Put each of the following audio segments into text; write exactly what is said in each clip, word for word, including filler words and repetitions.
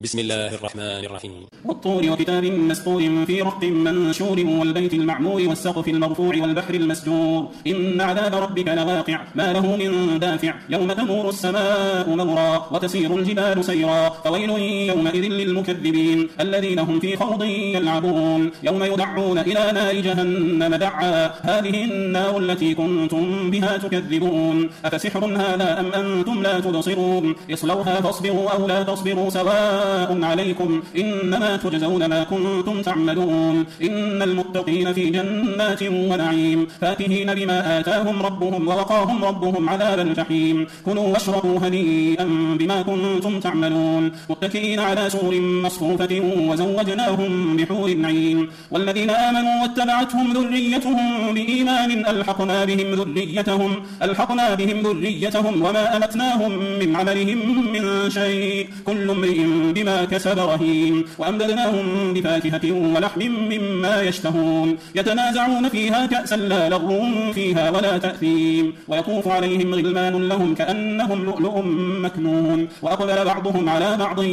بسم الله الرحمن الرحيم. والطور وكتاب مسطور في رق منشور والبيت المعمور والسقف المرفوع والبحر المسجور إن عذاب ربك لواقع ما له من دافع يوم تمور السماء مورا وتسير الجبال سيرا فويل يومئذ للمكذبين الذين هم في خوض يلعبون يوم يدعون إلى نار جهنم دعا هذه النار التي كنتم بها تكذبون أفسحر هذا أم أنتم لا تبصرون اصلوها فاصبروا أو لا تصبروا سواء عليكم إنما تجزون ما كنتم تعملون إن المتقين في جنات ونعيم فاكهين بما آتاهم ربهم ووقاهم ربهم عذاب الجحيم كلوا واشربوا هنيئا بما كنتم تعملون متكئين على سور مصفوفة وزوجناهم بحور عين والذين آمنوا واتبعتهم ذريتهم بإيمان ألحقنا بهم ذريتهم ألحقنا بهم ذريتهم وما ألتناهم من عملهم من شيء كل امرئ بما كسب رهين وأمددناهم بفاكهة ولحم مما يشتهون يتنازعون فيها كأسا لا لغو فيها ولا تأثيم ويطوف عليهم غلمان لهم كأنهم لؤلؤ مكنون وأقبل بعضهم على بعض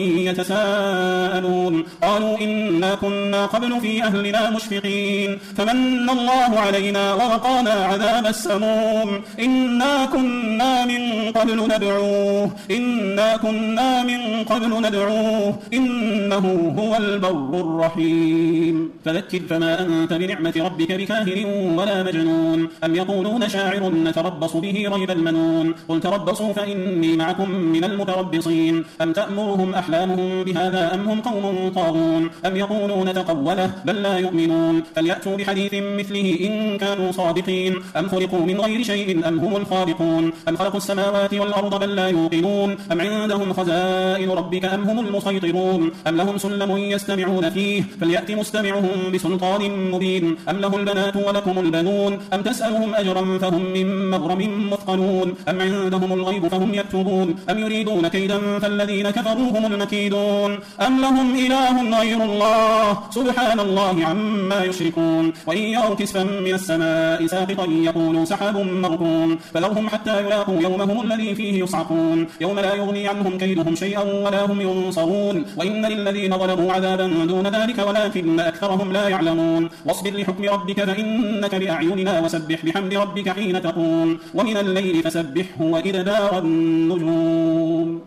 يتساءلون قالوا إنا كنا قبل في أهلنا مشفقين فمن الله علينا ووقانا عذاب السموم إنا كنا من قبل ندعوه إنا كنا من قبل ندعوه إنه هو البر الرحيم فذكر فما أنت بنعمة ربك بكاهن ولا مجنون أم يقولون شاعر نتربص به ريب المنون قل تربصوا فإني معكم من المتربصين أم تأمرهم أحلامهم بهذا أم هم قوم طاغون أم يقولون تقوله بل لا يؤمنون فليأتوا بحديث مثله إن كانوا صادقين أم خلقوا من غير شيء أم هم الخالقون أم خلقوا السماوات والأرض بل لا يوقنون أم عندهم خزائن ربك أم هم المسيطرون أم لهم سلم يستمعون فيه فليأت مستمعهم بسلطان مبين أم له البنات ولكم البنون أم تسألهم أجرا فهم من مغرم مثقلون أم عندهم الغيب فهم يكتبون أم يريدون كيدا فالذين كفروا هم المكيدون أم لهم إله غير الله سبحان الله عما يشركون وإن يروا كسفا من السماء ساقطا يقولوا سحاب مركون فذرهم حتى يلاقوا يومهم الذي فيه يصعقون يوم لا يغني عنهم كيدهم شيئا ولا هم ينصرون وإن للذين ظلموا عذابا دون ذلك ولكن أكثرهم لا يعلمون واصبر لحكم ربك فإنك بأعيننا وسبح بحمد ربك حين تقوم ومن الليل فسبحه وإدبار النجوم.